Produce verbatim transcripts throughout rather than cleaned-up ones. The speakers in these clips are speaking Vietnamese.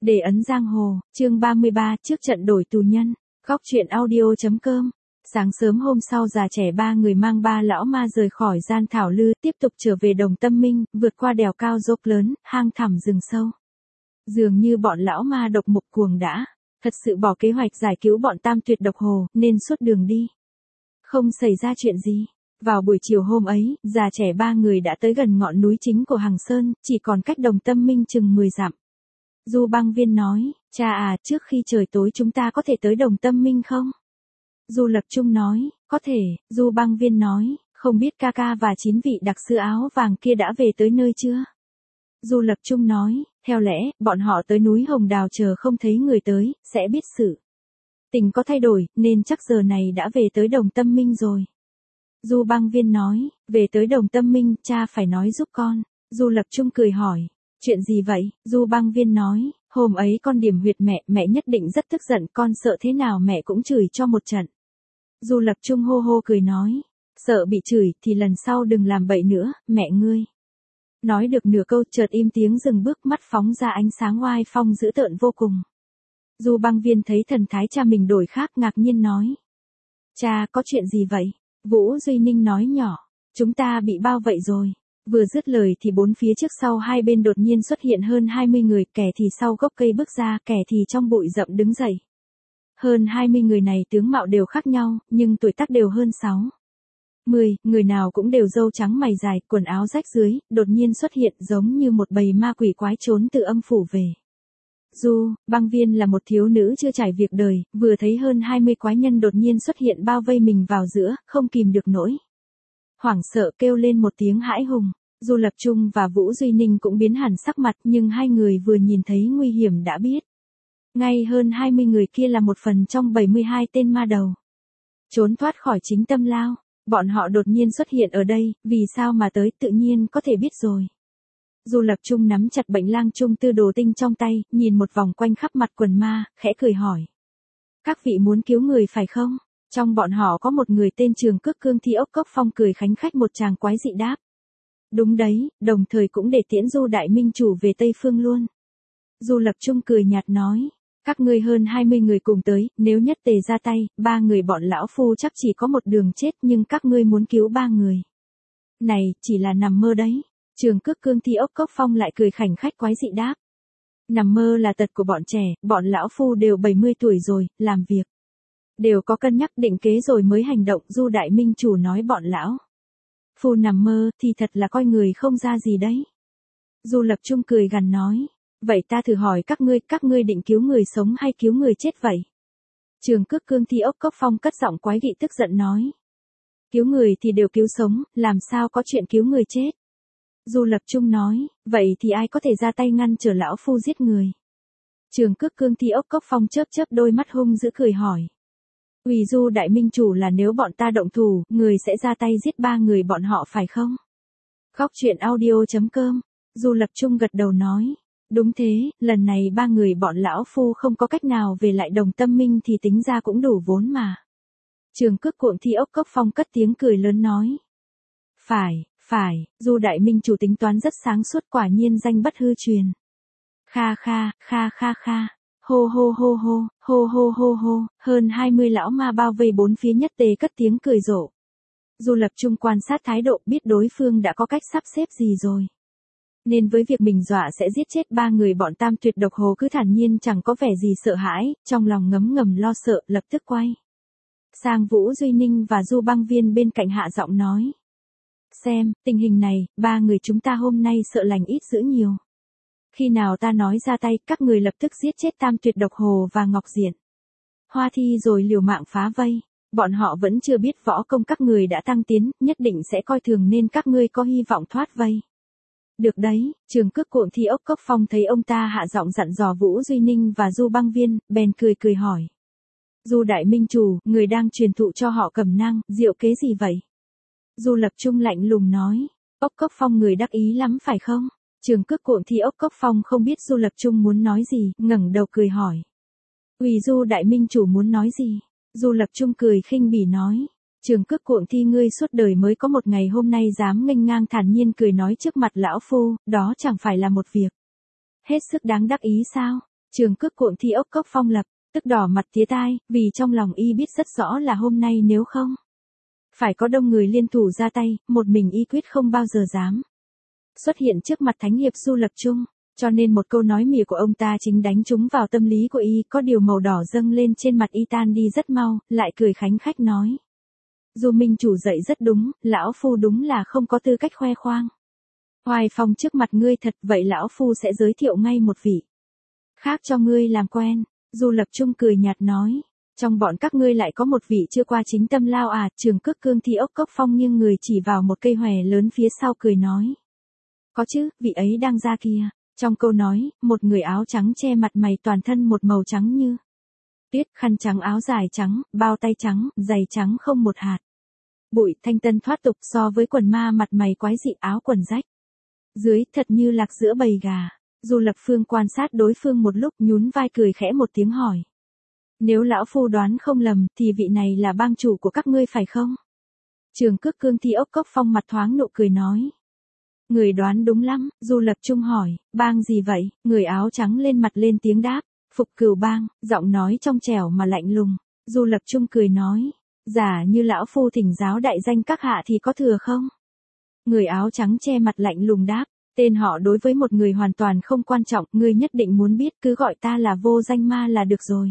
Để ấn giang hồ, chương ba mươi ba, trước trận đổi tù nhân. Góc truyện audio chấm com. Sáng sớm hôm sau già trẻ ba người mang ba lão ma rời khỏi gian thảo lư, tiếp tục trở về Đồng Tâm Minh, vượt qua đèo cao dốc lớn, hang thẳm rừng sâu. Dường như bọn lão ma độc mục cuồng đã, thật sự bỏ kế hoạch giải cứu bọn tam tuyệt độc hồ, nên suốt đường đi. Không xảy ra chuyện gì. Vào buổi chiều hôm ấy, già trẻ ba người đã tới gần ngọn núi chính của Hằng Sơn, chỉ còn cách Đồng Tâm Minh chừng mười dặm. Du Băng Viên nói, cha à, trước khi trời tối chúng ta có thể tới Đồng Tâm Minh không? Du Lập Trung nói, có thể. Du Băng Viên nói, không biết ca ca và chín vị đặc sư áo vàng kia đã về tới nơi chưa? Du Lập Trung nói, theo lẽ, bọn họ tới núi Hồng Đào chờ không thấy người tới, sẽ biết sự tình có thay đổi, nên chắc giờ này đã về tới Đồng Tâm Minh rồi. Du Băng Viên nói, về tới Đồng Tâm Minh, cha phải nói giúp con. Du Lập Trung cười hỏi, chuyện gì vậy? Du Băng Viên nói, hôm ấy con điểm huyệt mẹ, mẹ nhất định rất tức giận, con sợ thế nào mẹ cũng chửi cho một trận. Du Lập Trung hô hô cười nói, sợ bị chửi thì lần sau đừng làm bậy nữa, mẹ ngươi. Nói được nửa câu chợt im tiếng dừng bước, mắt phóng ra ánh sáng oai phong dữ tợn vô cùng. Du Băng Viên thấy thần thái cha mình đổi khác, ngạc nhiên nói, cha có chuyện gì vậy? Vũ Duy Ninh nói nhỏ, chúng ta bị bao vây rồi. Vừa dứt lời thì bốn phía trước sau hai bên đột nhiên xuất hiện hơn hai mươi người, kẻ thì sau gốc cây bước ra, kẻ thì trong bụi rậm đứng dậy. Hơn hai mươi người này tướng mạo đều khác nhau, nhưng tuổi tác đều hơn sáu mươi, người nào cũng đều râu trắng mày dài, quần áo rách dưới, đột nhiên xuất hiện giống như một bầy ma quỷ quái trốn từ âm phủ về. Du Băng Viên là một thiếu nữ chưa trải việc đời, vừa thấy hơn hai mươi quái nhân đột nhiên xuất hiện bao vây mình vào giữa, không kìm được nỗi hoảng sợ, kêu lên một tiếng hãi hùng. Du Lập Trung và Vũ Duy Ninh cũng biến hẳn sắc mặt, nhưng hai người vừa nhìn thấy nguy hiểm đã biết ngay hơn hai mươi người kia là một phần trong bảy mươi hai tên ma đầu trốn thoát khỏi chính tâm lao. Bọn họ đột nhiên xuất hiện ở đây, vì sao mà tới, tự nhiên có thể biết rồi. Du Lập Trung nắm chặt bệnh lang trung tư đồ tinh trong tay, nhìn một vòng quanh khắp mặt quần ma, khẽ cười hỏi, các vị muốn cứu người phải không? Trong bọn họ có một người tên Trường Cước Cương Thi Ốc Cốc Phong cười khánh khách một tràng quái dị đáp, đúng đấy, đồng thời cũng để tiễn Du Đại Minh Chủ về Tây Phương luôn. Du Lập Trung cười nhạt nói, các ngươi hơn hai mươi người cùng tới, nếu nhất tề ra tay, ba người bọn lão phu chắc chỉ có một đường chết, nhưng các ngươi muốn cứu ba người này, chỉ là nằm mơ đấy. Trường Cước Cương Thi Ốc Cốc Phong lại cười khảnh khách quái dị đáp, nằm mơ là tật của bọn trẻ, bọn lão phu đều bảy mươi tuổi rồi, làm việc đều có cân nhắc định kế rồi mới hành động. Du Đại Minh Chủ nói bọn lão phu nằm mơ thì thật là coi người không ra gì đấy. Du Lập Trung cười gằn nói, vậy ta thử hỏi các ngươi, các ngươi định cứu người sống hay cứu người chết vậy? Trường Cước Cương Thi Ốc Cốc Phong cất giọng quái dị tức giận nói, cứu người thì đều cứu sống, làm sao có chuyện cứu người chết? Du Lập Trung nói, vậy thì ai có thể ra tay ngăn trở lão phu giết người? Trường Cước Cương Thi Ốc Cốc Phong chớp chớp đôi mắt hung dữ cười hỏi, ủy Du Đại Minh Chủ là nếu bọn ta động thủ, người sẽ ra tay giết ba người bọn họ phải không? Góc truyện audio chấm com. Du Lập Trung gật đầu nói, đúng thế, lần này ba người bọn lão phu không có cách nào về lại Đồng Tâm Minh thì tính ra cũng đủ vốn mà. Trường Cước Cuộn Thi Ốc Cốc Phong cất tiếng cười lớn nói, phải, phải, Du Đại Minh Chủ tính toán rất sáng suốt, quả nhiên danh bất hư truyền. Kha kha, kha kha kha, hô hô hô hô, hô hô hô hô, hơn hai mươi lão ma bao vây bốn phía nhất tề cất tiếng cười rộ. Du Lập Trung quan sát thái độ, biết đối phương đã có cách sắp xếp gì rồi, nên với việc mình dọa sẽ giết chết ba người bọn tam tuyệt độc hồ cứ thản nhiên chẳng có vẻ gì sợ hãi, trong lòng ngấm ngầm lo sợ, lập tức quay sang Vũ Duy Ninh và Du Băng Viên bên cạnh hạ giọng nói, xem, tình hình này, ba người chúng ta hôm nay sợ lành ít dữ nhiều. Khi nào ta nói ra tay, các người lập tức giết chết tam tuyệt độc hồ và Ngọc Diện Hoa Thi rồi liều mạng phá vây. Bọn họ vẫn chưa biết võ công các người đã tăng tiến, nhất định sẽ coi thường nên các ngươi có hy vọng thoát vây. Được đấy. Trường Cước Cuộn Thi Ốc Cốc Phong thấy ông ta hạ giọng dặn dò Vũ Duy Ninh và Du Băng Viên, bèn cười cười hỏi, Du Đại Minh Chủ, người đang truyền thụ cho họ cẩm nang, diệu kế gì vậy? Du Lập Trung lạnh lùng nói, Ốc Cốc Phong người đắc ý lắm phải không? Trường Cước Cuộn Thi Ốc Cốc Phong không biết Du Lập Trung muốn nói gì, ngẩng đầu cười hỏi, ủy Du Đại Minh Chủ muốn nói gì? Du Lập Trung cười khinh bỉ nói, Trường Cước Cuộn Thi ngươi suốt đời mới có một ngày hôm nay dám nghênh ngang thản nhiên cười nói trước mặt lão phu, đó chẳng phải là một việc hết sức đáng đắc ý sao? Trường Cước Cuộn Thi Ốc Cốc Phong lập, tức đỏ mặt tía tai, vì trong lòng y biết rất rõ là hôm nay nếu không phải có đông người liên thủ ra tay, một mình y quyết không bao giờ dám xuất hiện trước mặt thánh hiệp Du Lập Trung, cho nên một câu nói mỉa của ông ta chính đánh trúng vào tâm lý của y, có điều màu đỏ dâng lên trên mặt y tan đi rất mau, lại cười khánh khách nói. Du Minh chủ dạy rất đúng, lão phu đúng là không có tư cách khoe khoang hoài phong trước mặt ngươi thật, vậy lão phu sẽ giới thiệu ngay một vị khác cho ngươi làm quen. Du Lập Trung cười nhạt nói, trong bọn các ngươi lại có một vị chưa qua chính tâm lao à? Trường Cước Cương Thi Ốc Cốc Phong nghiêng người chỉ vào một cây hòe lớn phía sau cười nói. Có chứ, vị ấy đang ra kia. Trong câu nói, một người áo trắng che mặt mày toàn thân một màu trắng như tuyết, khăn trắng áo dài trắng, bao tay trắng, giày trắng không một hạt bụi, thanh tân thoát tục, so với quần ma mặt mày quái dị áo quần rách dưới thật như lạc giữa bầy gà. Du Lập Phương quan sát đối phương một lúc, nhún vai cười khẽ một tiếng hỏi. Nếu lão phu đoán không lầm, thì vị này là bang chủ của các ngươi phải không? Trường Cước Cương Thi Ốc Cốc Phong mặt thoáng nụ cười nói. Người đoán đúng lắm. Du Lập Trung hỏi, bang gì vậy? Người áo trắng lên mặt lên tiếng đáp, Phục Cửu bang, giọng nói trong trẻo mà lạnh lùng. Du Lập Trung cười nói, giả như lão phu thỉnh giáo đại danh các hạ thì có thừa không? Người áo trắng che mặt lạnh lùng đáp, tên họ đối với một người hoàn toàn không quan trọng, ngươi nhất định muốn biết cứ gọi ta là Vô Danh Ma là được rồi.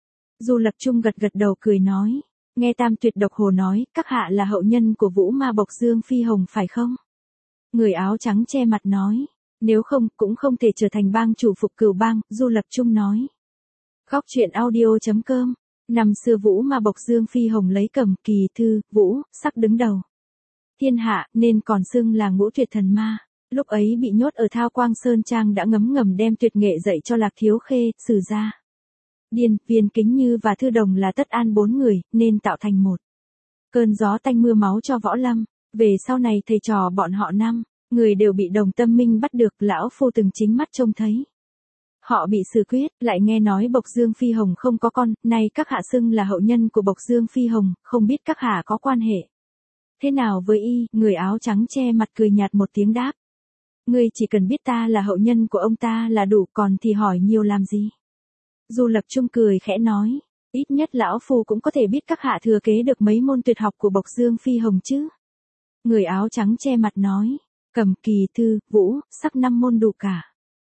Du Lập Trung gật gật đầu cười nói, nghe Tam Tuyệt Độc Hồ nói, các hạ là hậu nhân của Vũ Ma Bộc Dương Phi Hồng phải không? Người áo trắng che mặt nói, nếu không, cũng không thể trở thành bang chủ Phục Cửu bang. Du Lập Trung nói. Góc truyện audio.com. Năm xưa Vũ Ma Bộc Dương Phi Hồng lấy Cẩm Kỳ Thư, Vũ, Sắc đứng đầu thiên hạ, nên còn xưng là Ngũ Tuyệt Thần Ma. Lúc ấy bị nhốt ở Thao Quang Sơn Trang đã ngấm ngầm đem tuyệt nghệ dạy cho Lạc Thiếu Khê, Sử Gia, Điền, Viên Kính Như và Thư Đồng là Tất An bốn người, nên tạo thành một cơn gió tanh mưa máu cho võ lâm. Về sau này thầy trò bọn họ năm người đều bị Đồng Tâm Minh bắt được, lão phu từng chính mắt trông thấy họ bị xử quyết, lại nghe nói Bộc Dương Phi Hồng không có con, nay các hạ xưng là hậu nhân của Bộc Dương Phi Hồng, không biết các hạ có quan hệ thế nào với y? Người áo trắng che mặt cười nhạt một tiếng đáp. Ngươi chỉ cần biết ta là hậu nhân của ông ta là đủ, còn thì hỏi nhiều làm gì? Du Lập Trung cười khẽ nói, ít nhất lão phu cũng có thể biết các hạ thừa kế được mấy môn tuyệt học của Bộc Dương Phi Hồng chứ. Người áo trắng che mặt nói, Cẩm Kỳ Thư, Vũ, Sắc năm môn đủ cả.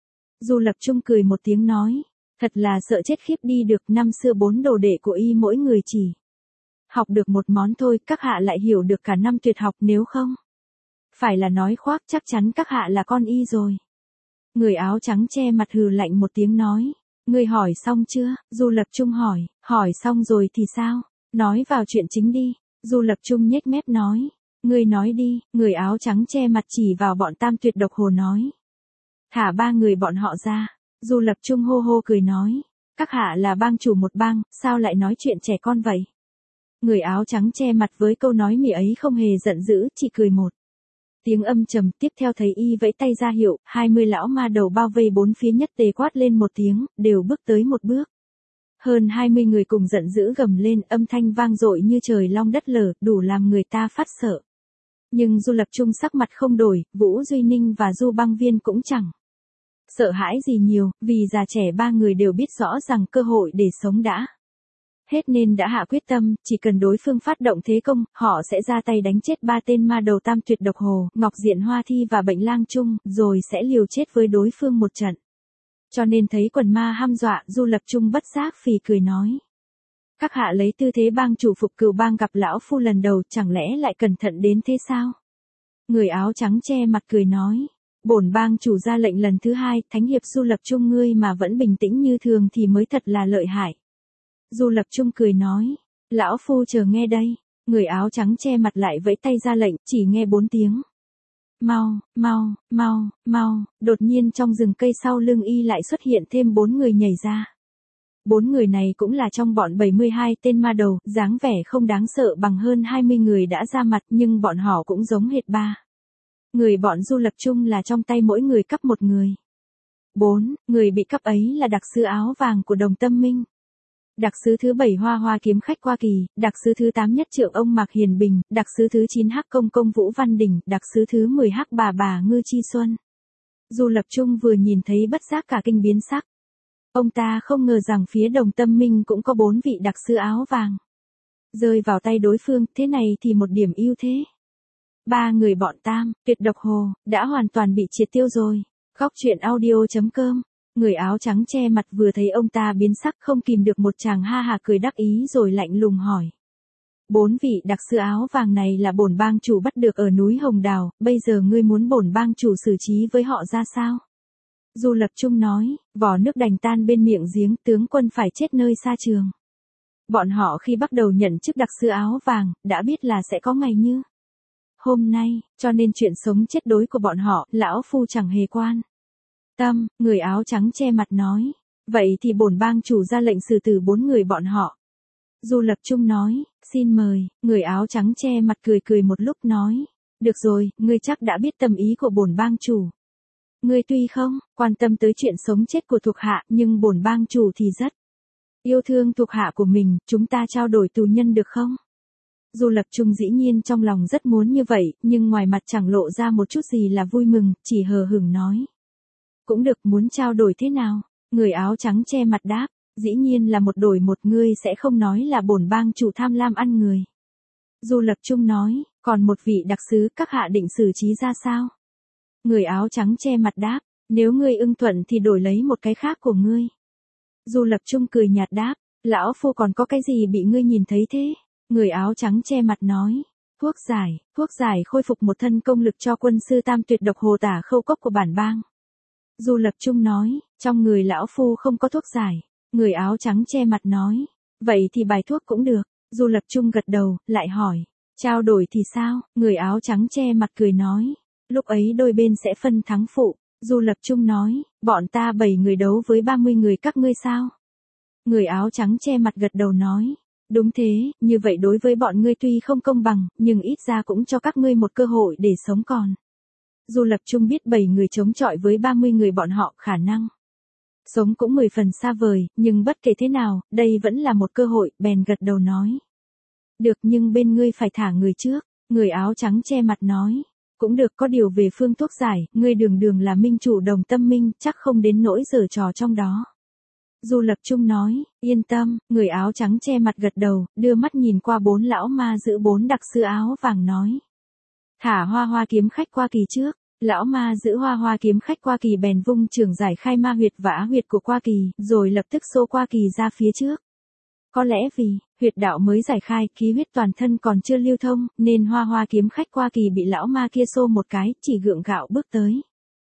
Du Lập Trung cười một tiếng nói, thật là sợ chết khiếp đi được, năm xưa bốn đồ đệ của y mỗi người chỉ học được một món thôi, các hạ lại hiểu được cả năm tuyệt học, nếu không phải là nói khoác, chắc chắn các hạ là con y rồi. Người áo trắng che mặt hừ lạnh một tiếng nói, ngươi hỏi xong chưa? Du Lập Trung hỏi, hỏi xong rồi thì sao? Nói vào chuyện chính đi. Du Lập Trung nhếch mép nói, ngươi nói đi. Người áo trắng che mặt chỉ vào bọn Tam Tuyệt Độc Hồ nói, thả ba người bọn họ ra. Du Lập Trung hô hô cười nói, các hạ là bang chủ một bang, sao lại nói chuyện trẻ con vậy? Người áo trắng che mặt với câu nói mỉa ấy không hề giận dữ, chỉ cười một tiếng âm trầm, tiếp theo thấy y vẫy tay ra hiệu, hai mươi lão ma đầu bao vây bốn phía nhất tề quát lên một tiếng, đều bước tới một bước. Hơn hai mươi người cùng giận dữ gầm lên, âm thanh vang dội như trời long đất lở, đủ làm người ta phát sợ. Nhưng Du Lập Trung sắc mặt không đổi, Vũ Duy Ninh và Du Băng Viên cũng chẳng sợ hãi gì nhiều, vì già trẻ ba người đều biết rõ rằng cơ hội để sống đã hết nên đã hạ quyết tâm, chỉ cần đối phương phát động thế công, họ sẽ ra tay đánh chết ba tên ma đầu Tam Tuyệt Độc Hồ, Ngọc Diện Hoa Thi và Bệnh Lang Trung, rồi sẽ liều chết với đối phương một trận. Cho nên thấy quần ma hăm dọa, Du Lập Trung bất giác phì cười nói. Các hạ lấy tư thế bang chủ Phục Cửu bang gặp lão phu lần đầu, chẳng lẽ lại cẩn thận đến thế sao? Người áo trắng che mặt cười nói. Bổn bang chủ ra lệnh lần thứ hai, thánh hiệp Du Lập Trung ngươi mà vẫn bình tĩnh như thường thì mới thật là lợi hại. Du Lập Trung cười nói, lão phu chờ nghe đây. Người áo trắng che mặt lại vẫy tay ra lệnh, chỉ nghe bốn tiếng. Mau, mau, mau, mau, đột nhiên trong rừng cây sau lưng y lại xuất hiện thêm bốn người nhảy ra. Bốn người này cũng là trong bọn bảy mươi hai tên ma đầu, dáng vẻ không đáng sợ bằng hơn hai mươi người đã ra mặt, nhưng bọn họ cũng giống hệt ba người bọn Du Lập Trung là trong tay mỗi người cắp một người. Bốn người bị cắp ấy là đặc sứ áo vàng của Đồng Tâm Minh, đặc sứ thứ bảy Hoa Hoa Kiếm Khách Qua Kỳ, đặc sứ thứ tám Nhất Trượng ông Mạc Hiền Bình, đặc sứ thứ chín Hắc Công Công Vũ Văn Đình, đặc sứ thứ mười Hắc Bà Bà Ngư Chi Xuân. Du Lập Trung vừa nhìn thấy bất giác cả kinh biến sắc. Ông ta không ngờ rằng phía Đồng Tâm Minh cũng có bốn vị đặc sứ áo vàng. Rơi vào tay đối phương, thế này thì một điểm ưu thế. Ba người bọn Tam, Tuyệt Độc Hồ, đã hoàn toàn bị triệt tiêu rồi. Góc truyện audio chấm com. Người áo trắng che mặt vừa thấy ông ta biến sắc không kìm được một chàng ha hà cười đắc ý rồi lạnh lùng hỏi. Bốn vị đặc sứ áo vàng này là bổn bang chủ bắt được ở núi Hồng Đào, bây giờ ngươi muốn bổn bang chủ xử trí với họ ra sao? Du Lập Trung nói, vỏ nước đành tan bên miệng giếng, tướng quân phải chết nơi xa trường. Bọn họ khi bắt đầu nhận chức đặc sứ áo vàng, đã biết là sẽ có ngày như hôm nay, cho nên chuyện sống chết đối của bọn họ, lão phu chẳng hề quan tâm. Người áo trắng che mặt nói, vậy thì bổn bang chủ ra lệnh xử tử bốn người bọn họ. Du Lập Trung nói, xin mời. Người áo trắng che mặt cười cười một lúc nói, được rồi, ngươi chắc đã biết tâm ý của bổn bang chủ. Ngươi tuy không quan tâm tới chuyện sống chết của thuộc hạ, nhưng bổn bang chủ thì rất yêu thương thuộc hạ của mình, chúng ta trao đổi tù nhân được không? Du Lập Trung dĩ nhiên trong lòng rất muốn như vậy, nhưng ngoài mặt chẳng lộ ra một chút gì là vui mừng, chỉ hờ hững nói. Cũng được, muốn trao đổi thế nào? Người áo trắng che mặt đáp, dĩ nhiên là một đổi một, ngươi sẽ không nói là bổn bang chủ tham lam ăn người. Du Lập Trung nói, còn một vị đặc sứ các hạ định xử trí ra sao? Người áo trắng che mặt đáp, nếu ngươi ưng thuận thì đổi lấy một cái khác của ngươi. Du Lập Trung cười nhạt đáp, lão phu còn có cái gì bị ngươi nhìn thấy thế? Người áo trắng che mặt nói, thuốc giải, thuốc giải khôi phục một thân công lực cho quân sư Tam Tuyệt Độc Hồ Tả Khâu Cốc của bản bang. Du Lập Trung nói, trong người lão phu không có thuốc giải. Người áo trắng che mặt nói, vậy thì bài thuốc cũng được. Du Lập Trung gật đầu, lại hỏi, trao đổi thì sao? Người áo trắng che mặt cười nói, lúc ấy đôi bên sẽ phân thắng phụ. Du Lập Trung nói, bọn ta bảy người đấu với ba mươi người các ngươi sao? Người áo trắng che mặt gật đầu nói, đúng thế, như vậy đối với bọn ngươi tuy không công bằng, nhưng ít ra cũng cho các ngươi một cơ hội để sống còn. Du Lập Trung biết bảy người chống chọi với ba mươi người bọn họ khả năng sống cũng mười phần xa vời, nhưng bất kể thế nào, đây vẫn là một cơ hội, bèn gật đầu nói. Được, nhưng bên ngươi phải thả người trước. Người áo trắng che mặt nói, cũng được, có điều về phương thuốc giải, ngươi đường đường là minh chủ Đồng Tâm Minh, chắc không đến nỗi giở trò trong đó. Du Lập Trung nói, yên tâm. Người áo trắng che mặt gật đầu, đưa mắt nhìn qua bốn lão ma giữ bốn đặc sứ áo vàng nói. Thả Hoa Hoa kiếm khách qua kỳ trước. Lão ma giữ Hoa Hoa kiếm khách qua kỳ bèn vung trường giải khai ma huyệt và á huyệt của qua kỳ, rồi lập tức xô qua kỳ ra phía trước. Có lẽ vì huyệt đạo mới giải khai, khí huyết toàn thân còn chưa lưu thông, nên Hoa Hoa kiếm khách qua kỳ bị lão ma kia xô một cái, chỉ gượng gạo bước tới.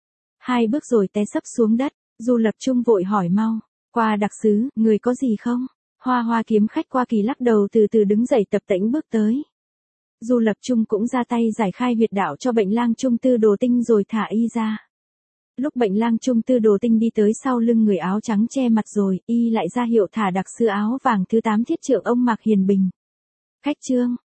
Hai bước rồi té sấp xuống đất. Du Lập Trung vội hỏi mau, qua đặc sứ, người có gì không? Hoa Hoa kiếm khách qua kỳ lắc đầu từ từ đứng dậy tập tễnh bước tới. Du Lập Trung cũng ra tay giải khai huyệt đạo cho Bệnh Lang Trung Tư Đồ Tinh rồi thả y ra. Lúc Bệnh Lang Trung Tư Đồ Tinh đi tới sau lưng người áo trắng che mặt rồi, y lại ra hiệu thả đặc sứ áo vàng thứ tám thiết trượng ông Mạc Hiền Bình. Khách trương,